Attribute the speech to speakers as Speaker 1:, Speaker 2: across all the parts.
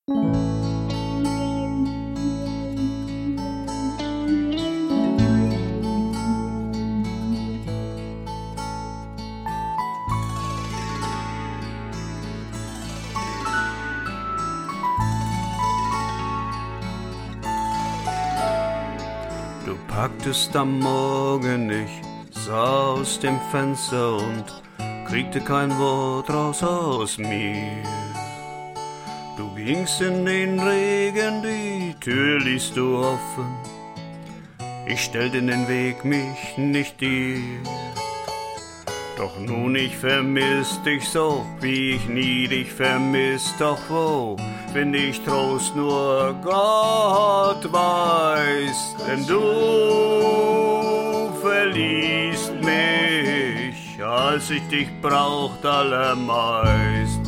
Speaker 1: Du packtest am Morgen, ich sah aus dem Fenster und kriegte kein Wort raus aus mir. Du gingst in den Regen, die Tür ließt du offen. Ich stellte in den Weg mich nicht dir. Doch nun ich vermiss dich so, wie ich nie dich vermiss. Doch wo find ich Trost, nur Gott weiß. Denn du verließt mich, als ich dich braucht allermeist.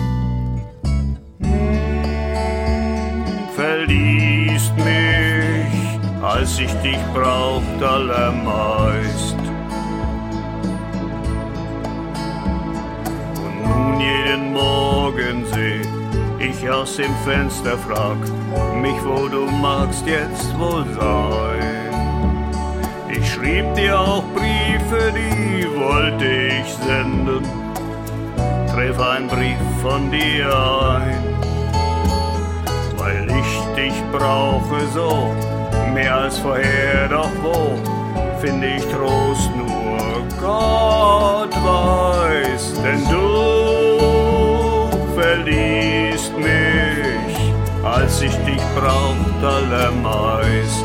Speaker 1: Verließt mich, als ich dich braucht allermeist. Jeden Morgen seh ich aus dem Fenster, frag mich, wo du magst jetzt wohl sein. Ich schrieb dir auch Briefe, die wollte ich senden, treff ein Brief von dir ein. Weil ich dich brauche so, mehr als vorher, doch wo find ich Trost, nur Gott weiß. Denn du verließt mich, als ich dich braucht allermeist.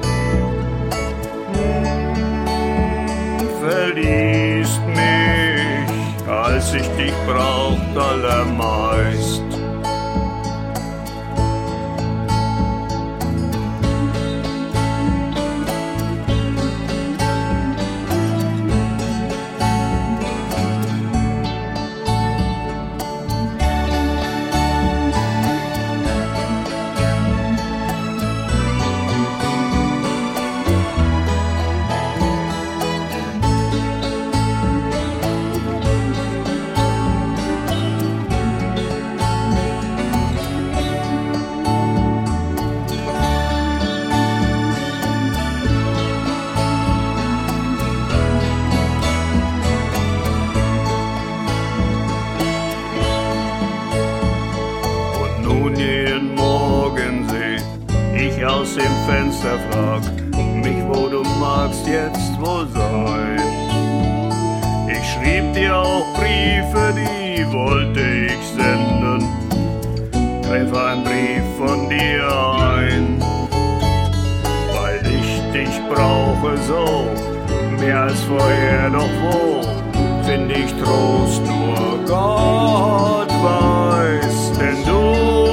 Speaker 1: Verließt mich, als ich dich braucht allermeist. Jeden Morgen seh ich aus dem Fenster, frag mich, wo du magst jetzt wohl sein. Ich schrieb dir auch Briefe, die wollte ich senden, treff ein Brief von dir ein. Weil ich dich brauche so, mehr als vorher, doch wo find ich Trost, nur Gott weiß. Denn du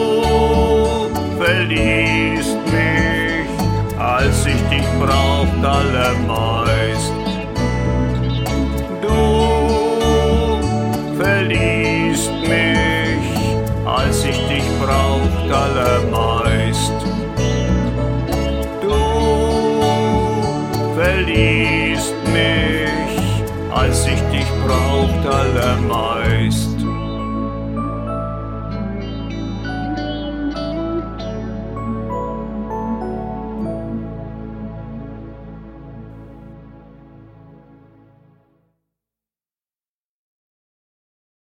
Speaker 1: verließt mich, als ich dich braucht allermeist. Du verließt mich, als ich dich braucht allermeist. Du verließt mich, als ich dich braucht allermeist.